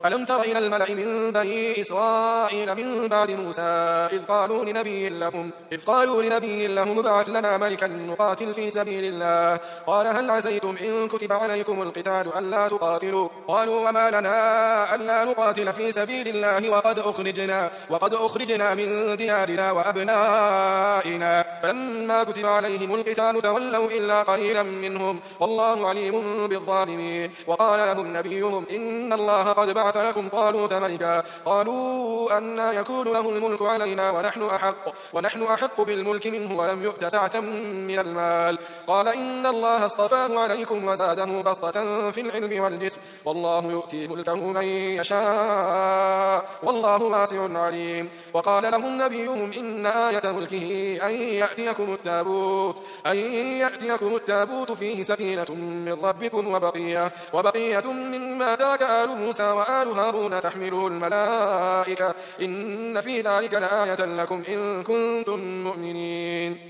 ألم تر إلى الملأ من بني إسرائيل من بعد موسى إذ قالوا لنبي لهم ابعث لنا ملكا نقاتل في سبيل الله قال هل عسيتم إن كتب عليكم القتال ألا تقاتلوا قالوا وما لنا ألا نقاتل في سبيل الله وقد أخرجنا من ديارنا وأبنائنا فلما كتب عليهم القتال تولوا إلا قليلا منهم والله عليم بالظالمين. وقال لهم نبيهم إن الله قد بعث لكم طالوت ملكا قالوا أنى يكون له الملك علينا ونحن أحق بالملك منه ولم يؤت سعة من المال قال إن الله اصطفاه عليكم وزاده بسطة في العلم والجسم والله يؤتي ملكه من يشاء والله واسع عليم. وقال لهم نبيهم إن آية ملكه أن يأتيكم التابوت فيه سكينة من ربكم وبقية مما ترك آل موسى وآل هارون تحمله الملائكة إن في ذلك لآية لكم إن كنتم مؤمنين.